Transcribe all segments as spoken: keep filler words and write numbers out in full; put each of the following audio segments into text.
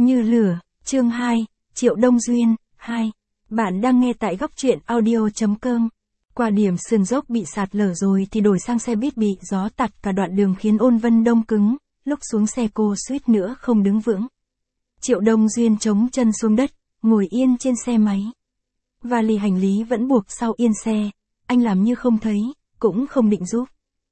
Như lửa, chương hai, Triệu Đông Duyên, hai. Bạn đang nghe tại góc truyện audio.com. Qua điểm sườn dốc bị sạt lở rồi thì đổi sang xe buýt bị gió tạt cả đoạn đường khiến Ôn Vân đông cứng, lúc xuống xe cô suýt nữa không đứng vững. Triệu Đông Duyên chống chân xuống đất, ngồi yên trên xe máy. Vali hành lý vẫn buộc sau yên xe, anh làm như không thấy, cũng không định giúp.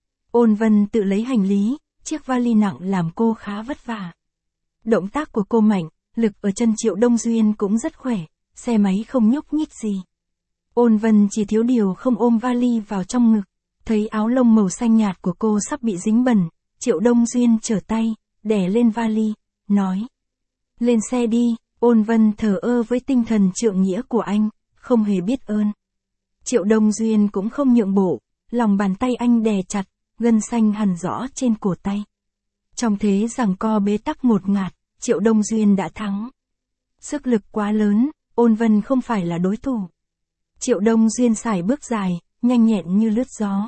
Ôn Vân tự lấy hành lý, chiếc vali nặng làm cô khá vất vả. Động tác của cô mạnh, lực ở chân Triệu Đông Duyên cũng rất khỏe, xe máy không nhúc nhích gì. Ôn Vân chỉ thiếu điều không ôm vali vào trong ngực, thấy áo lông màu xanh nhạt của cô sắp bị dính bẩn, Triệu Đông Duyên trở tay, đè lên vali, nói. Lên xe đi, Ôn Vân thờ ơ với tinh thần trượng nghĩa của anh, không hề biết ơn. Triệu Đông Duyên cũng không nhượng bộ, lòng bàn tay anh đè chặt, gân xanh hằn rõ trên cổ tay. Trong thế giằng co bế tắc ngột ngạt, Triệu Đông Duyên đã thắng. Sức lực quá lớn, Ôn Vân không phải là đối thủ. Triệu Đông Duyên sải bước dài, nhanh nhẹn như lướt gió.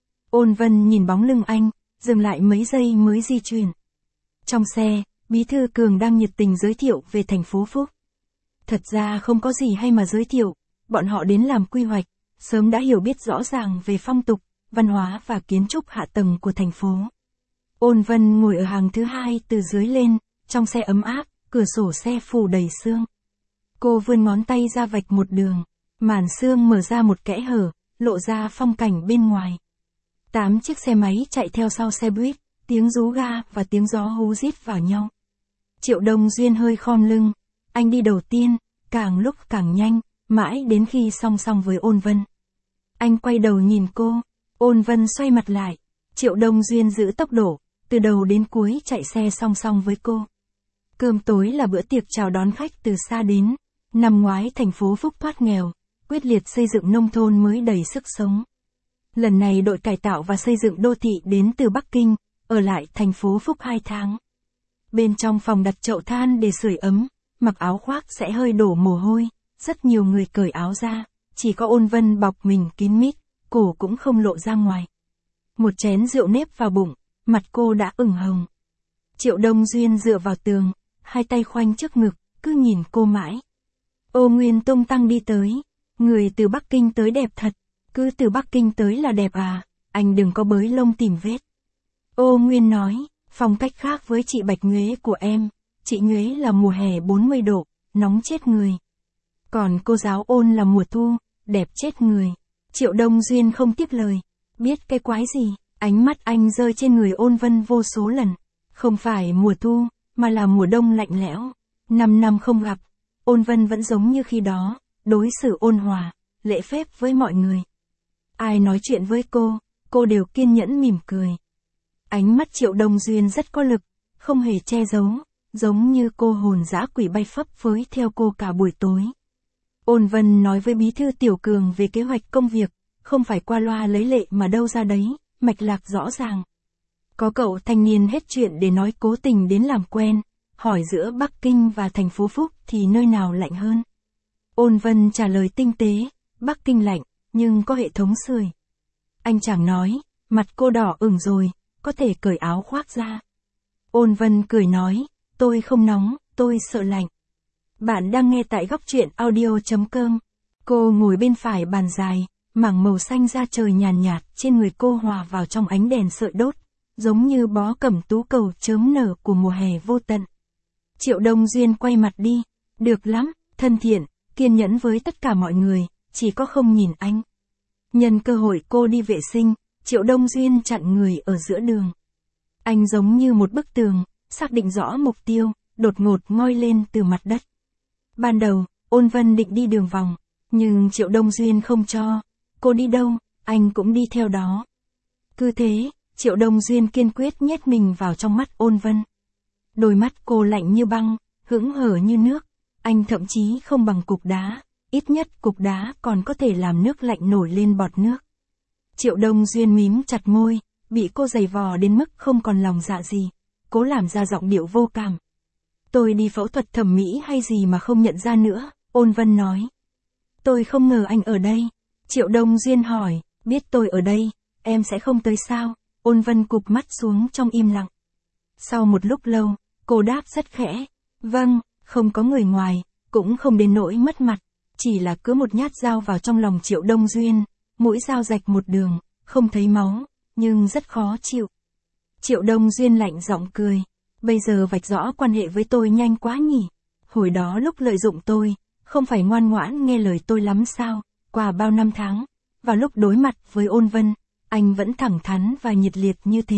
Ôn Vân nhìn bóng lưng anh, dừng lại mấy giây mới di chuyển. Trong xe, Bí thư Cường đang nhiệt tình giới thiệu về thành phố Phúc. Thật ra không có gì hay mà giới thiệu, bọn họ đến làm quy hoạch, sớm đã hiểu biết rõ ràng về phong tục, văn hóa và kiến trúc hạ tầng của thành phố. Ôn Vân ngồi ở hàng thứ hai từ dưới lên, trong xe ấm áp, cửa sổ xe phủ đầy sương. Cô vươn ngón tay ra vạch một đường, màn sương mở ra một kẽ hở, lộ ra phong cảnh bên ngoài. Tám chiếc xe máy chạy theo sau xe buýt, tiếng rú ga và tiếng gió hú rít vào nhau. Triệu Đông Duyên hơi khom lưng, anh đi đầu tiên, càng lúc càng nhanh, mãi đến khi song song với Ôn Vân. Anh quay đầu nhìn cô, Ôn Vân xoay mặt lại, Triệu Đông Duyên giữ tốc độ, từ đầu đến cuối chạy xe song song với cô. Cơm tối là bữa tiệc chào đón khách từ xa đến. Năm ngoái thành phố Phúc thoát nghèo, quyết liệt xây dựng nông thôn mới đầy sức sống. Lần này đội cải tạo và xây dựng đô thị đến từ Bắc Kinh, ở lại thành phố Phúc hai tháng. Bên trong phòng đặt chậu than để sưởi ấm, mặc áo khoác sẽ hơi đổ mồ hôi, rất nhiều người cởi áo ra, chỉ có Ôn Vân bọc mình kín mít, cổ cũng không lộ ra ngoài. Một chén rượu nếp vào bụng, mặt cô đã ửng hồng. Triệu Đông Duyên dựa vào tường, hai tay khoanh trước ngực, cứ nhìn cô mãi. Ô Nguyên tung tăng đi tới, người từ Bắc Kinh tới đẹp thật, cứ từ Bắc Kinh tới là đẹp à, anh đừng có bới lông tìm vết. Ô Nguyên nói, phong cách khác với chị Bạch Nhuế của em, chị Nhuế là mùa hè bốn mươi độ, nóng chết người. Còn cô giáo Ôn là mùa thu, đẹp chết người. Triệu Đông Duyên không tiếp lời, biết cái quái gì, ánh mắt anh rơi trên người Ôn Vân vô số lần, không phải mùa thu, mà là mùa đông lạnh lẽo. Năm năm không gặp, Ôn Vân vẫn giống như khi đó, đối xử ôn hòa, lễ phép với mọi người. Ai nói chuyện với cô, cô đều kiên nhẫn mỉm cười. Ánh mắt Triệu Đông Duyên rất có lực, không hề che giấu, giống như cô hồn dã quỷ bay phấp phới theo cô cả buổi tối. Ôn Vân nói với Bí thư Tiểu Cường về kế hoạch công việc, không phải qua loa lấy lệ mà đâu ra đấy, mạch lạc rõ ràng. Có cậu thanh niên hết chuyện để nói cố tình đến làm quen, hỏi giữa Bắc Kinh và thành phố Phúc thì nơi nào lạnh hơn. Ôn Vân trả lời tinh tế, Bắc Kinh lạnh, nhưng có hệ thống sưởi. Anh chàng nói, mặt cô đỏ ửng rồi, có thể cởi áo khoác ra. Ôn Vân cười nói, tôi không nóng, tôi sợ lạnh. Bạn đang nghe tại góc truyện audio.com. Cô ngồi bên phải bàn dài, mảng màu xanh da trời nhàn nhạt, nhạt trên người cô hòa vào trong ánh đèn sợi đốt, giống như bó cẩm tú cầu chớm nở của mùa hè vô tận. Triệu Đông Duyên quay mặt đi, được lắm, thân thiện, kiên nhẫn với tất cả mọi người, chỉ có không nhìn anh. Nhân cơ hội cô đi vệ sinh, Triệu Đông Duyên chặn người ở giữa đường. Anh giống như một bức tường, xác định rõ mục tiêu, đột ngột ngoi lên từ mặt đất. Ban đầu, Ôn Vân định đi đường vòng, nhưng Triệu Đông Duyên không cho, cô đi đâu, anh cũng đi theo đó. Cứ thế, Triệu Đông Duyên kiên quyết nhét mình vào trong mắt Ôn Vân. Đôi mắt cô lạnh như băng, hững hở như nước, anh thậm chí không bằng cục đá, ít nhất cục đá còn có thể làm nước lạnh nổi lên bọt nước. Triệu Đông Duyên mím chặt môi, bị cô giày vò đến mức không còn lòng dạ gì, cố làm ra giọng điệu vô cảm. Tôi đi phẫu thuật thẩm mỹ hay gì mà không nhận ra nữa, Ôn Vân nói. Tôi không ngờ anh ở đây. Triệu Đông Duyên hỏi, biết tôi ở đây, em sẽ không tới sao? Ôn Vân cụp mắt xuống trong im lặng. Sau một lúc lâu, cô đáp rất khẽ, vâng, Không có người ngoài, cũng không đến nỗi mất mặt, chỉ là cứ một nhát dao vào trong lòng Triệu Đông Duyên, mũi dao rạch một đường, không thấy máu, nhưng rất khó chịu. Triệu Đông Duyên lạnh giọng cười, bây giờ vạch rõ quan hệ với tôi nhanh quá nhỉ, hồi đó lúc lợi dụng tôi, không phải ngoan ngoãn nghe lời tôi lắm sao, qua bao năm tháng, vào lúc đối mặt với Ôn Vân, anh vẫn thẳng thắn và nhiệt liệt như thế.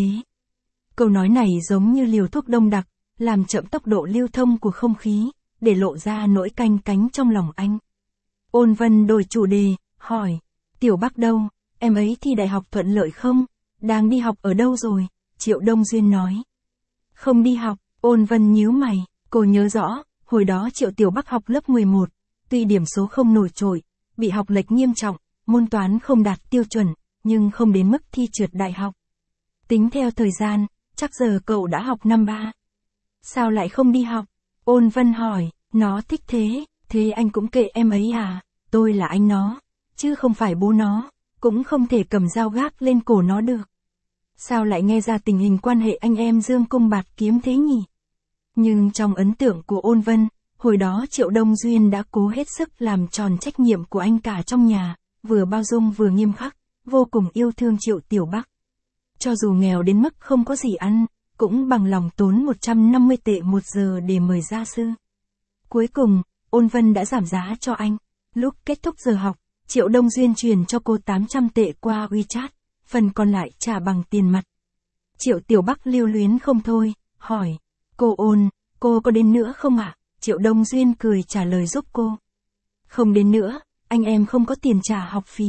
Câu nói này giống như liều thuốc đông đặc, làm chậm tốc độ lưu thông của không khí, để lộ ra nỗi canh cánh trong lòng anh. Ôn Vân đổi chủ đề, hỏi, Tiểu Bắc đâu, em ấy thi đại học thuận lợi không, đang đi học ở đâu rồi? Triệu Đông Duyên nói. Không đi học, Ôn Vân nhíu mày, cô nhớ rõ, hồi đó Triệu Tiểu Bắc học lớp mười một, tuy điểm số không nổi trội, bị học lệch nghiêm trọng, môn toán không đạt tiêu chuẩn, nhưng không đến mức thi trượt đại học. Tính theo thời gian, chắc giờ cậu đã học năm ba. Sao lại không đi học? Ôn Vân hỏi, nó thích thế, thế anh cũng kệ em ấy à, tôi là anh nó, chứ không phải bố nó, cũng không thể cầm dao gác lên cổ nó được. Sao lại nghe ra tình hình quan hệ anh em dương cung bạt kiếm thế nhỉ? Nhưng trong ấn tượng của Ôn Vân, hồi đó Triệu Đông Duyên đã cố hết sức làm tròn trách nhiệm của anh cả trong nhà, vừa bao dung vừa nghiêm khắc, vô cùng yêu thương Triệu Tiểu Bắc. Cho dù nghèo đến mức không có gì ăn, cũng bằng lòng tốn một trăm năm mươi tệ một giờ để mời gia sư. Cuối cùng, Ôn Vân đã giảm giá cho anh. Lúc kết thúc giờ học, Triệu Đông Duyên truyền cho cô tám trăm tệ qua WeChat, phần còn lại trả bằng tiền mặt. Triệu Tiểu Bắc lưu luyến không thôi, hỏi, cô Ôn, cô có đến nữa không ạ? À? Triệu Đông Duyên cười trả lời giúp cô. Không đến nữa, anh em không có tiền trả học phí.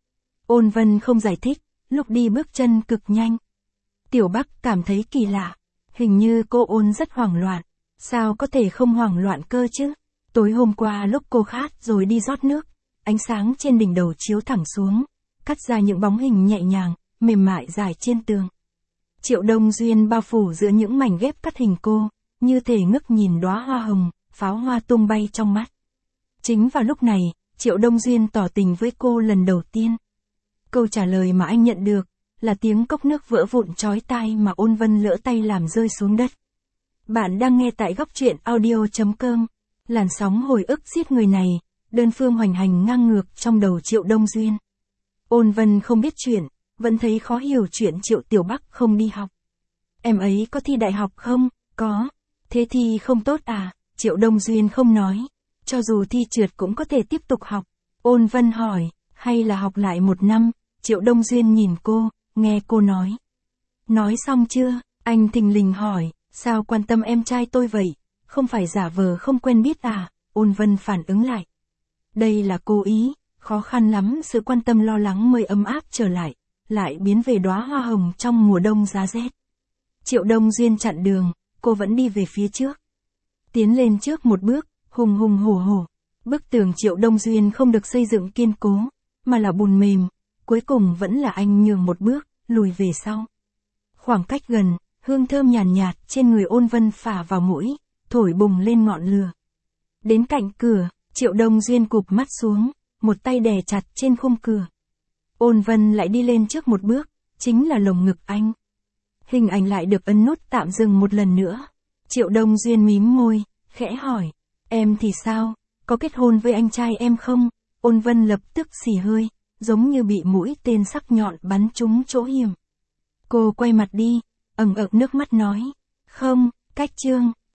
Ôn Vân không giải thích, lúc đi bước chân cực nhanh. Tiểu Bắc cảm thấy kỳ lạ, hình như cô Ôn rất hoảng loạn, sao có thể không hoảng loạn cơ chứ? Tối hôm qua lúc cô khát rồi đi rót nước, ánh sáng trên đỉnh đầu chiếu thẳng xuống, cắt ra những bóng hình nhẹ nhàng, mềm mại dài trên tường. Triệu Đông Duyên bao phủ giữa những mảnh ghép cắt hình cô, như thể ngước nhìn đóa hoa hồng, pháo hoa tung bay trong mắt. Chính vào lúc này, Triệu Đông Duyên tỏ tình với cô lần đầu tiên. Câu trả lời mà anh nhận được, là tiếng cốc nước vỡ vụn chói tai mà Ôn Vân lỡ tay làm rơi xuống đất. Bạn đang nghe tại góc truyện audio chấm com. Làn sóng hồi ức giết người này, đơn phương hoành hành ngang ngược trong đầu Triệu Đông Duyên. Ôn Vân không biết chuyện, vẫn thấy khó hiểu chuyện Triệu Tiểu Bắc không đi học. Em ấy có thi đại học không? Có. Thế thì không tốt à? Triệu Đông Duyên không nói. Cho dù thi trượt cũng có thể tiếp tục học. Ôn Vân hỏi, hay là học lại một năm? Triệu Đông Duyên nhìn cô, nghe cô nói. Nói xong chưa? Anh thình lình hỏi, sao quan tâm em trai tôi vậy? Không phải giả vờ không quen biết à? Ôn Vân phản ứng lại. Đây là cố ý, khó khăn lắm sự quan tâm lo lắng mới ấm áp trở lại, lại biến về đóa hoa hồng trong mùa đông giá rét. Triệu Đông Duyên chặn đường, cô vẫn đi về phía trước. Tiến lên trước một bước, hùng hùng hổ hổ. Bức tường Triệu Đông Duyên không được xây dựng kiên cố, mà là bùn mềm, cuối cùng vẫn là anh nhường một bước, lùi về sau. Khoảng cách gần, hương thơm nhàn nhạt, nhạt trên người Ôn Vân phả vào mũi, thổi bùng lên ngọn lửa. Đến cạnh cửa, Triệu Đông Duyên cụp mắt xuống, một tay đè chặt trên khung cửa. Ôn Vân lại đi lên trước một bước, chính là lồng ngực anh. Hình ảnh lại được ấn nút tạm dừng một lần nữa. Triệu Đông Duyên mím môi, khẽ hỏi, em thì sao, có kết hôn với anh trai em không? Ôn Vân lập tức xì hơi, giống như bị mũi tên sắc nhọn bắn trúng chỗ hiểm. Cô quay mặt đi, ẩn ực nước mắt nói, không, cách chương.